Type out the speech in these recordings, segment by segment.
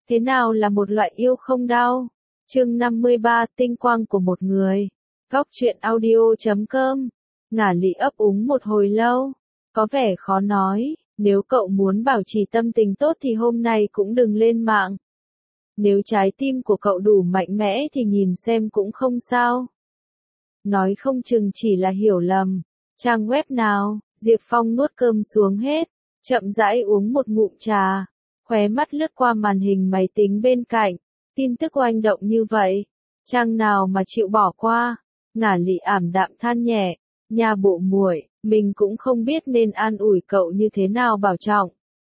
Thế nào là một loại yêu không đau? Chương 53, tinh quang của một người. Góc truyện audio.com. Ngả Lị ấp úng một hồi lâu, có vẻ khó nói, nếu cậu muốn bảo trì tâm tình tốt thì hôm nay cũng đừng lên mạng. Nếu trái tim của cậu đủ mạnh mẽ thì nhìn xem cũng không sao. Nói không chừng chỉ là hiểu lầm. Trang web nào? Diệp Phong nuốt cơm xuống hết, chậm rãi uống một ngụm trà, khóe mắt lướt qua màn hình máy tính bên cạnh, tin tức oanh động như vậy, trang nào mà chịu bỏ qua. Ngả Lị ảm đạm than nhẹ, nhà bộ muội, mình cũng không biết nên an ủi cậu như thế nào bảo trọng.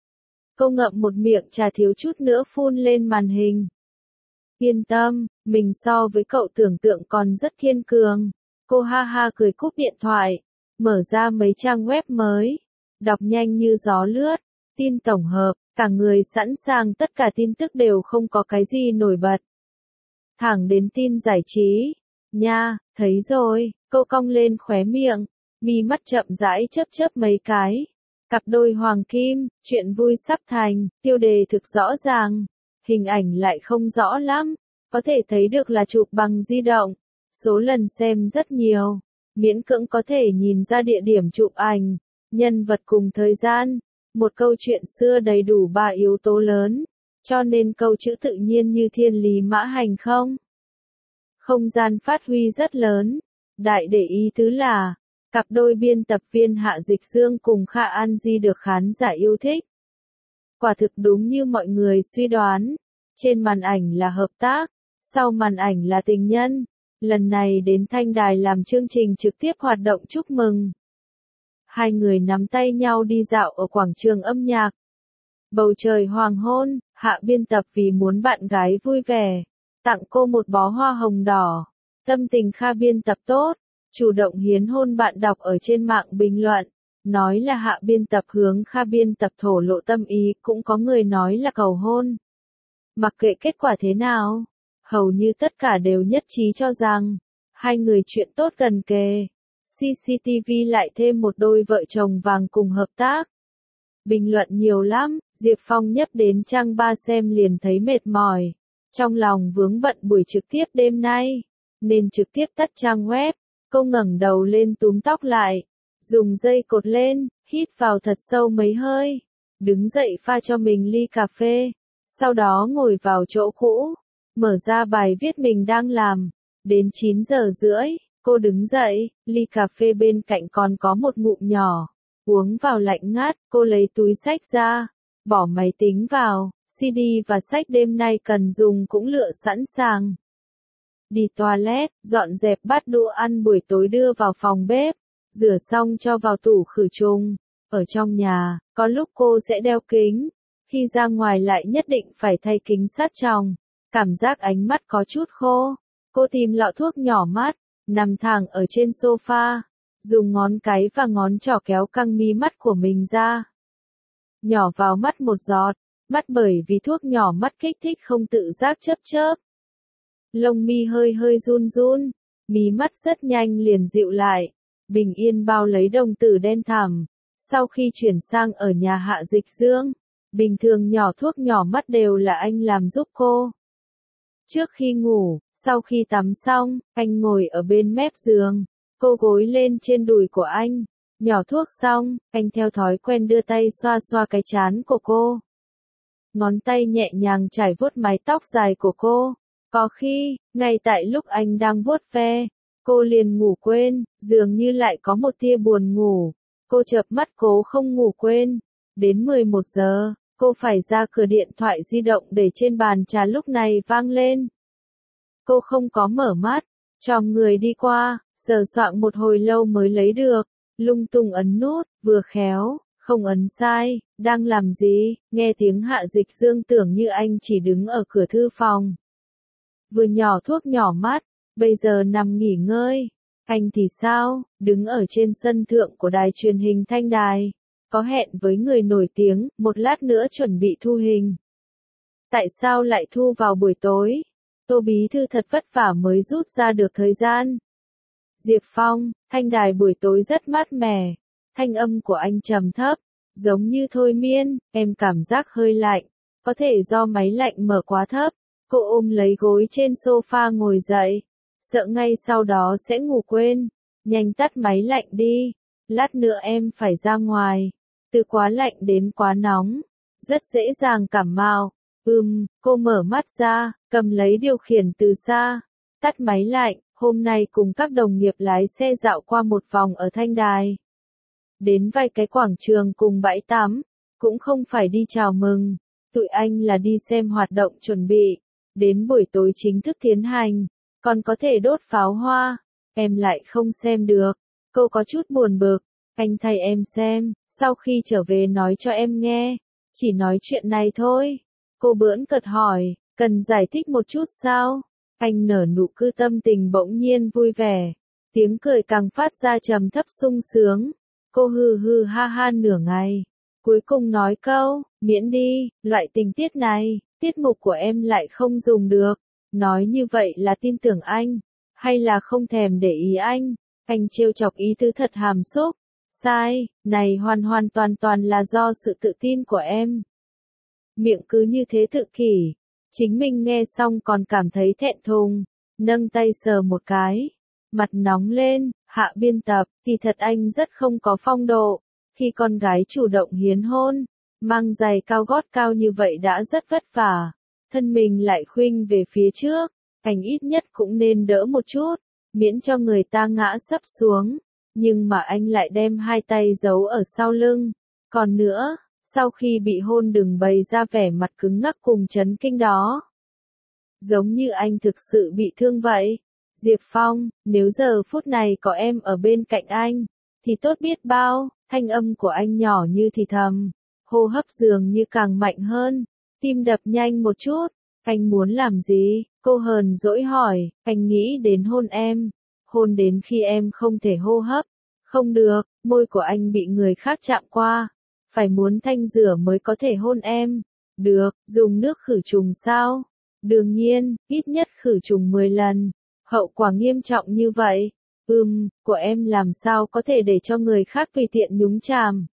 Cô ngậm một miệng trà thiếu chút nữa phun lên màn hình. Yên tâm, mình so với cậu tưởng tượng còn rất kiên cường. Cô ha ha cười cúp điện thoại, mở ra mấy trang web mới, đọc nhanh như gió lướt, tin tổng hợp, cả người sẵn sàng tất cả tin tức đều không có cái gì nổi bật. Thẳng đến tin giải trí, nha, thấy rồi, cô cong lên khóe miệng, mi mắt chậm rãi chớp chớp mấy cái. Cặp đôi hoàng kim, chuyện vui sắp thành, tiêu đề thực rõ ràng, hình ảnh lại không rõ lắm, có thể thấy được là chụp bằng di động, số lần xem rất nhiều, miễn cưỡng có thể nhìn ra địa điểm chụp ảnh, nhân vật cùng thời gian, một câu chuyện xưa đầy đủ 3 yếu tố lớn, cho nên câu chữ tự nhiên như thiên lý mã hành không. Không gian phát huy rất lớn, đại để ý tứ là, cặp đôi biên tập viên Hạ Dịch Dương cùng Kha An Di được khán giả yêu thích. Quả thực đúng như mọi người suy đoán, trên màn ảnh là hợp tác, sau màn ảnh là tình nhân, lần này đến Thanh Đài làm chương trình trực tiếp hoạt động chúc mừng. Hai người nắm tay nhau đi dạo ở quảng trường âm nhạc. Bầu trời hoàng hôn, Hạ biên tập vì muốn bạn gái vui vẻ, tặng cô một bó hoa hồng đỏ. Tâm tình Kha biên tập tốt, chủ động hiến hôn bạn đọc ở trên mạng bình luận, nói là Hạ biên tập hướng Kha biên tập thổ lộ tâm ý, cũng có người nói là cầu hôn. Mặc kệ kết quả thế nào, hầu như tất cả đều nhất trí cho rằng, hai người chuyện tốt gần kề. CCTV lại thêm một đôi vợ chồng vàng cùng hợp tác. Bình luận nhiều lắm, Diệp Phong nhấp đến trang 3 xem liền thấy mệt mỏi. Trong lòng vướng bận buổi trực tiếp đêm nay, nên trực tiếp tắt trang web. Cô ngẩng đầu lên túm tóc lại, dùng dây cột lên, hít vào thật sâu mấy hơi, đứng dậy pha cho mình ly cà phê, sau đó ngồi vào chỗ cũ, mở ra bài viết mình đang làm. Đến 9 giờ rưỡi, cô đứng dậy, ly cà phê bên cạnh còn có một ngụm nhỏ, uống vào lạnh ngắt, cô lấy túi xách ra, bỏ máy tính vào, CD và sách đêm nay cần dùng cũng lựa sẵn sàng. Đi toilet, dọn dẹp bát đũa ăn buổi tối đưa vào phòng bếp, rửa xong cho vào tủ khử trùng. Ở trong nhà, có lúc cô sẽ đeo kính, khi ra ngoài lại nhất định phải thay kính sát tròng, cảm giác ánh mắt có chút khô. Cô tìm lọ thuốc nhỏ mắt, nằm thẳng ở trên sofa, dùng ngón cái và ngón trỏ kéo căng mí mắt của mình ra. Nhỏ vào mắt một giọt, mắt bởi vì thuốc nhỏ mắt kích thích không tự giác chớp chớp. Lông mi hơi hơi run run, mí mắt rất nhanh liền dịu lại, bình yên bao lấy đồng tử đen thẳm. Sau khi chuyển sang ở nhà Hạ Dịch Dương, bình thường nhỏ thuốc nhỏ mắt đều là anh làm giúp cô. Trước khi ngủ, sau khi tắm xong, anh ngồi ở bên mép giường, cô gối lên trên đùi của anh, nhỏ thuốc xong, anh theo thói quen đưa tay xoa xoa cái trán của cô. Ngón tay nhẹ nhàng trải vuốt mái tóc dài của cô. Có khi, ngay tại lúc anh đang vuốt ve, cô liền ngủ quên, dường như lại có một tia buồn ngủ. Cô chợp mắt cố không ngủ quên. Đến 11 giờ, cô phải ra cửa, điện thoại di động để trên bàn trà lúc này vang lên. Cô không có mở mắt, chòm người đi qua, sờ soạng một hồi lâu mới lấy được, lung tung ấn nút, vừa khéo, không ấn sai, đang làm gì, nghe tiếng Hạ Dịch Dương tưởng như anh chỉ đứng ở cửa thư phòng. Vừa nhỏ thuốc nhỏ mắt, bây giờ nằm nghỉ ngơi. Anh thì sao, đứng ở trên sân thượng của đài truyền hình Thanh Đài, có hẹn với người nổi tiếng, một lát nữa chuẩn bị thu hình. Tại sao lại thu vào buổi tối? Tô bí thư thật vất vả mới rút ra được thời gian. Diệp Phong, Thanh Đài buổi tối rất mát mẻ. Thanh âm của anh trầm thấp, giống như thôi miên, em cảm giác hơi lạnh. Có thể do máy lạnh mở quá thấp. Cô ôm lấy gối trên sofa ngồi dậy. Sợ ngay sau đó sẽ ngủ quên. Nhanh tắt máy lạnh đi. Lát nữa em phải ra ngoài. Từ quá lạnh đến quá nóng. Rất dễ dàng cảm mạo. Cô mở mắt ra, cầm lấy điều khiển từ xa. Tắt máy lạnh, hôm nay cùng các đồng nghiệp lái xe dạo qua một vòng ở Thanh Đài. Đến vài cái quảng trường cùng bãi tắm. Cũng không phải đi chào mừng. Tụi anh là đi xem hoạt động chuẩn bị. Đến buổi tối chính thức tiến hành. Còn có thể đốt pháo hoa. Em lại không xem được. Cô có chút buồn bực. Anh thay em xem, sau khi trở về nói cho em nghe. Chỉ nói chuyện này thôi. Cô bỡn cợt hỏi, cần giải thích một chút sao? Anh nở nụ cười tâm tình bỗng nhiên vui vẻ. Tiếng cười càng phát ra trầm thấp sung sướng. Cô hừ hừ ha ha nửa ngày. Cuối cùng nói câu, miễn đi, loại tình tiết này, tiết mục của em lại không dùng được. Nói như vậy là tin tưởng anh, hay là không thèm để ý anh? Anh trêu chọc ý tứ thật hàm xúc. Sai, này hoàn hoàn toàn toàn là do sự tự tin của em. Miệng cứ như thế tự kỷ. Chính mình nghe xong còn cảm thấy thẹn thùng. Nâng tay sờ một cái. Mặt nóng lên, Hạ biên tập, thì thật anh rất không có phong độ. Khi con gái chủ động hiến hôn, mang giày cao gót cao như vậy đã rất vất vả. Thân mình lại khuynh về phía trước. Anh ít nhất cũng nên đỡ một chút, miễn cho người ta ngã sấp xuống. Nhưng mà anh lại đem hai tay giấu ở sau lưng. Còn nữa, sau khi bị hôn đừng bày ra vẻ mặt cứng ngắc cùng chấn kinh đó. Giống như anh thực sự bị thương vậy. Diệp Phong, nếu giờ phút này có em ở bên cạnh anh, thì tốt biết bao. Thanh âm của anh nhỏ như thì thầm. Hô hấp dường như càng mạnh hơn. Tim đập nhanh một chút. Anh muốn làm gì? Cô hờn dỗi hỏi. Anh nghĩ đến hôn em. Hôn đến khi em không thể hô hấp. Không được, môi của anh bị người khác chạm qua. Phải muốn thanh rửa mới có thể hôn em. Được, dùng nước khử trùng sao? Đương nhiên, ít nhất khử trùng 10 lần. Hậu quả nghiêm trọng như vậy. Của em làm sao có thể để cho người khác tùy tiện nhúng chàm.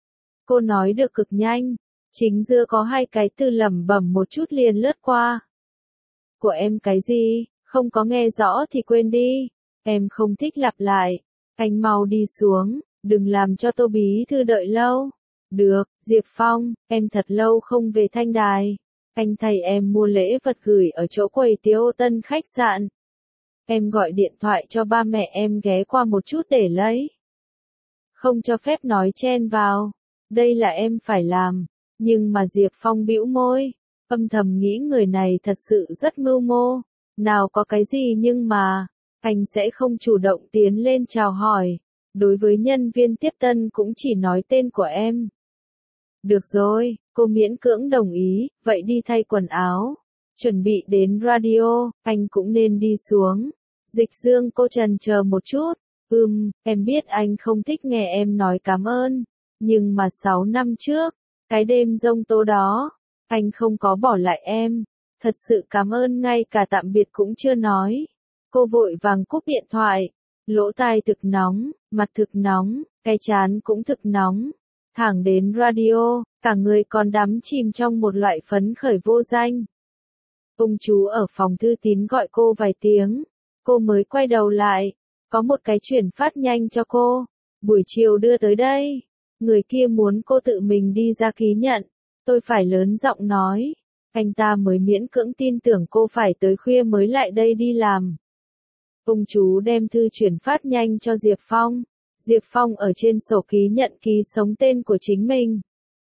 Cô nói được cực nhanh. Chính giữa có hai cái từ lẩm bẩm một chút liền lướt qua. Của em cái gì? Không có nghe rõ thì quên đi. Em không thích lặp lại. Anh mau đi xuống, đừng làm cho Tô bí thư đợi lâu. Được, Diệp Phong, em thật lâu không về Thanh Đài. Anh thay em mua lễ vật gửi ở chỗ quầy Tiếu Tân khách sạn. Em gọi điện thoại cho ba mẹ em ghé qua một chút để lấy. Không cho phép nói chen vào. Đây là em phải làm. Nhưng mà Diệp Phong bĩu môi. Âm thầm nghĩ người này thật sự rất mưu mô. Nào có cái gì nhưng mà. Anh sẽ không chủ động tiến lên chào hỏi. Đối với nhân viên tiếp tân cũng chỉ nói tên của em. Được rồi, cô miễn cưỡng đồng ý, vậy đi thay quần áo. Chuẩn bị đến radio, anh cũng nên đi xuống. Dịch Dương cô trần chờ một chút. Em biết anh không thích nghe em nói cảm ơn. Nhưng mà 6 năm trước, cái đêm giông tố đó, anh không có bỏ lại em. Thật sự cảm ơn ngay cả tạm biệt cũng chưa nói. Cô vội vàng cúp điện thoại. Lỗ tai thực nóng, mặt thực nóng, cái trán cũng thực nóng. Thẳng đến radio, cả người còn đắm chìm trong một loại phấn khởi vô danh. Ông chú ở phòng thư tín gọi cô vài tiếng. Cô mới quay đầu lại. Có một cái chuyển phát nhanh cho cô. Buổi chiều đưa tới đây. Người kia muốn cô tự mình đi ra ký nhận. Tôi phải lớn giọng nói. Anh ta mới miễn cưỡng tin tưởng cô phải tới khuya mới lại đây đi làm. Ông chú đem thư chuyển phát nhanh cho Diệp Phong. Diệp Phong ở trên sổ ký nhận ký sống tên của chính mình.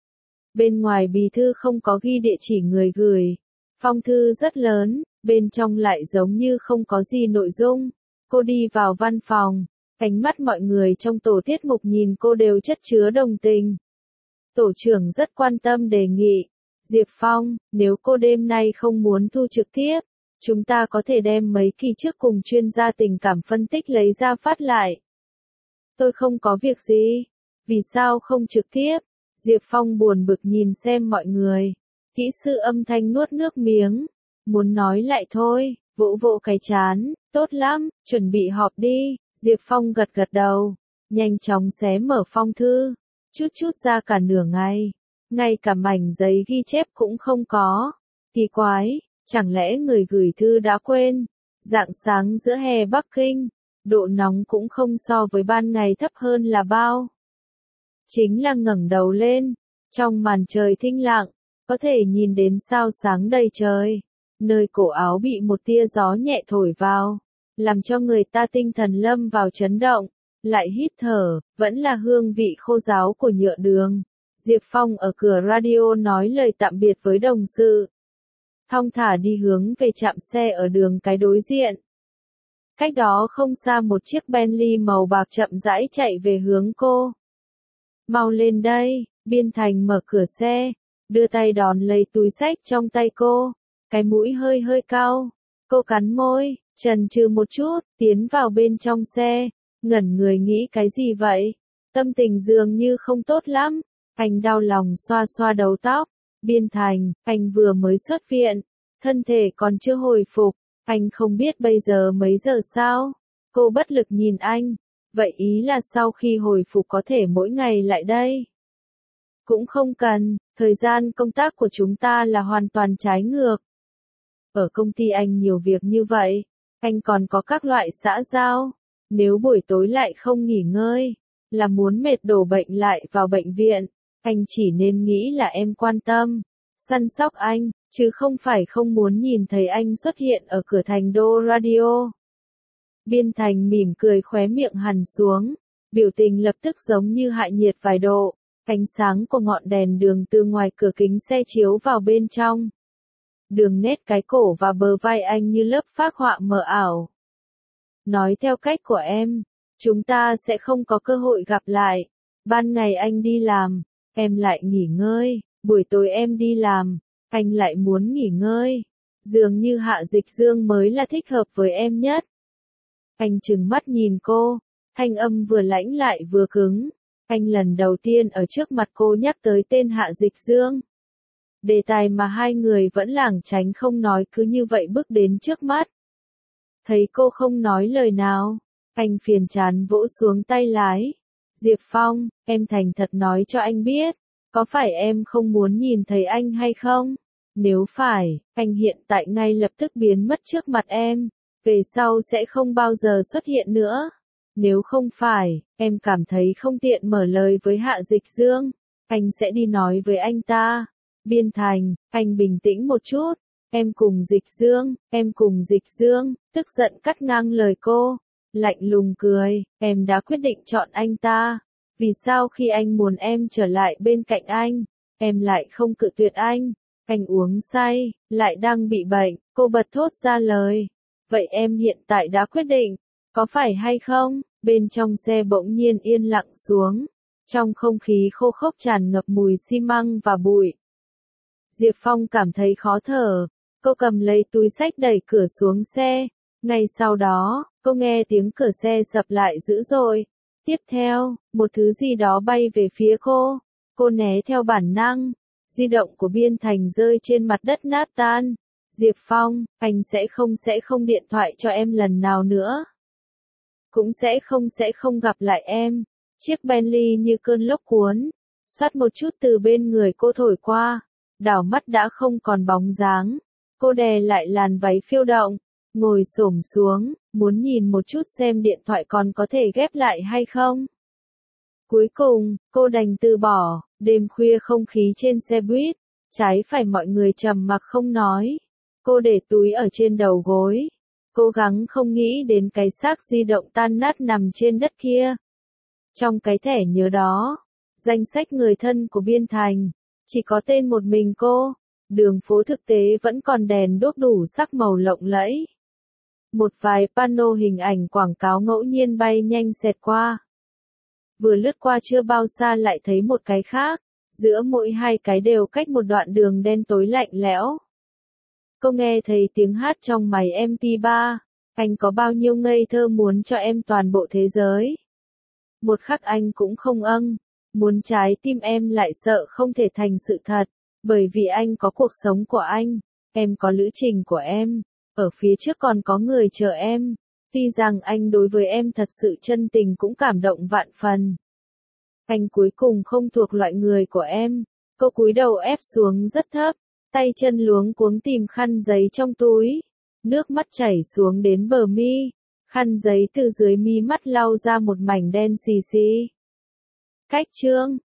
Bên ngoài bì thư không có ghi địa chỉ người gửi. Phong thư rất lớn, bên trong lại giống như không có gì nội dung. Cô đi vào văn phòng. Ánh mắt mọi người trong tổ tiết mục nhìn cô đều chất chứa đồng tình. Tổ trưởng rất quan tâm đề nghị. Diệp Phong, nếu cô đêm nay không muốn thu trực tiếp, chúng ta có thể đem mấy kỳ trước cùng chuyên gia tình cảm phân tích lấy ra phát lại. Tôi không có việc gì. Vì sao không trực tiếp? Diệp Phong buồn bực nhìn xem mọi người. Kỹ sư âm thanh nuốt nước miếng. Muốn nói lại thôi, vỗ vỗ cái chán. Tốt lắm, chuẩn bị họp đi. Diệp Phong gật gật đầu. Nhanh chóng xé mở phong thư. Chút chút ra cả nửa ngày. ngay cả mảnh giấy ghi chép cũng không có. Kỳ quái, chẳng lẽ người gửi thư đã quên? Rạng sáng giữa hè Bắc Kinh, độ nóng cũng không so với ban ngày thấp hơn là bao. Chính là ngẩng đầu lên, trong màn trời thinh lặng, có thể nhìn đến sao sáng đầy trời. Nơi cổ áo bị một tia gió nhẹ thổi vào, làm cho người ta tinh thần lâm vào chấn động, lại hít thở, vẫn là hương vị khô ráo của nhựa đường. Diệp Phong ở cửa radio nói lời tạm biệt với đồng sự. Thong thả đi hướng về trạm xe ở đường cái đối diện. Cách đó không xa một chiếc Bentley màu bạc chậm rãi chạy về hướng cô. Mau lên đây, Biên Thành mở cửa xe, đưa tay đón lấy túi xách trong tay cô, cái mũi hơi hơi cau. Cô cắn môi, chần chừ một chút, tiến vào bên trong xe, ngẩn người nghĩ cái gì vậy? Tâm tình dường như không tốt lắm. Anh đau lòng xoa xoa đầu tóc. Biên Thành, anh vừa mới xuất viện, thân thể còn chưa hồi phục, anh không biết bây giờ mấy giờ sao? Cô bất lực nhìn anh, vậy ý là sau khi hồi phục có thể mỗi ngày lại đây? Cũng không cần, thời gian công tác của chúng ta là hoàn toàn trái ngược. Ở công ty anh nhiều việc như vậy, anh còn có các loại xã giao, nếu buổi tối lại không nghỉ ngơi, là muốn mệt đổ bệnh lại vào bệnh viện. Anh chỉ nên nghĩ là em quan tâm, săn sóc anh, chứ không phải không muốn nhìn thấy anh xuất hiện ở cửa thành đô radio. Biên Thành mỉm cười khóe miệng hằn xuống, biểu tình lập tức giống như hạ nhiệt vài độ, ánh sáng của ngọn đèn đường từ ngoài cửa kính xe chiếu vào bên trong. Đường nét cái cổ và bờ vai anh như lớp phác họa mờ ảo. Nói theo cách của em, chúng ta sẽ không có cơ hội gặp lại. Ban ngày anh đi làm, em lại nghỉ ngơi, buổi tối em đi làm, anh lại muốn nghỉ ngơi. Dường như Hạ Dịch Dương mới là thích hợp với em nhất. Anh trừng mắt nhìn cô, thanh âm vừa lãnh lại vừa cứng. Anh lần đầu tiên ở trước mặt cô nhắc tới tên Hạ Dịch Dương. Đề tài mà hai người vẫn lảng tránh không nói cứ như vậy bước đến trước mắt. Thấy cô không nói lời nào, anh phiền chán vỗ xuống tay lái. Diệp Phong, em thành thật nói cho anh biết, có phải em không muốn nhìn thấy anh hay không? Nếu phải, anh hiện tại ngay lập tức biến mất trước mặt em, về sau sẽ không bao giờ xuất hiện nữa. Nếu không phải, em cảm thấy không tiện mở lời với Hạ Dịch Dương, anh sẽ đi nói với anh ta. Biên Thành, anh bình tĩnh một chút, em cùng Dịch Dương, tức giận cắt ngang lời cô, lạnh lùng cười, em đã quyết định chọn anh ta. Vì sao khi anh muốn em trở lại bên cạnh anh, em lại không cự tuyệt anh? Anh uống say, lại đang bị bệnh, cô bật thốt ra lời. Vậy em hiện tại đã quyết định, có phải hay không? Bên trong xe bỗng nhiên yên lặng xuống, trong không khí khô khốc tràn ngập mùi xi măng và bụi. Diệp Phong cảm thấy khó thở, cô cầm lấy túi xách đẩy cửa xuống xe. Ngay sau đó, cô nghe tiếng cửa xe sập lại dữ dội. Tiếp theo, một thứ gì đó bay về phía cô. Cô né theo bản năng. Di động của Biên Thành rơi trên mặt đất nát tan. Diệp Phong, anh sẽ không điện thoại cho em lần nào nữa. Cũng sẽ không gặp lại em. Chiếc Bentley như cơn lốc cuốn, xoát một chút từ bên người cô thổi qua. Đảo mắt đã không còn bóng dáng. Cô đè lại làn váy phiêu động, ngồi xổm xuống, muốn nhìn một chút xem điện thoại còn có thể ghép lại hay không. Cuối cùng, cô đành từ bỏ. Đêm khuya không khí trên xe buýt, trái phải mọi người trầm mặc không nói. Cô để túi ở trên đầu gối, cố gắng không nghĩ đến cái xác di động tan nát nằm trên đất kia. Trong cái thẻ nhớ đó, danh sách người thân của Biên Thành, chỉ có tên một mình cô. Đường phố thực tế vẫn còn đèn đuốc đủ sắc màu lộng lẫy. Một vài pano hình ảnh quảng cáo ngẫu nhiên bay nhanh xẹt qua. Vừa lướt qua chưa bao xa lại thấy một cái khác, giữa mỗi hai cái đều cách một đoạn đường đen tối lạnh lẽo. Cô nghe thấy tiếng hát trong máy MP3, anh có bao nhiêu ngây thơ muốn cho em toàn bộ thế giới. Một khắc anh cũng không muốn trái tim em lại sợ không thể thành sự thật, bởi vì anh có cuộc sống của anh, em có lữ trình của em, ở phía trước còn có người chờ em. Tuy rằng anh đối với em thật sự chân tình cũng cảm động vạn phần. Anh cuối cùng không thuộc loại người của em, Cô cúi đầu ép xuống rất thấp, tay chân luống cuống tìm khăn giấy trong túi. Nước mắt chảy xuống đến bờ mi, khăn giấy từ dưới mí mắt lau ra một mảnh đen xì xì. Cách chương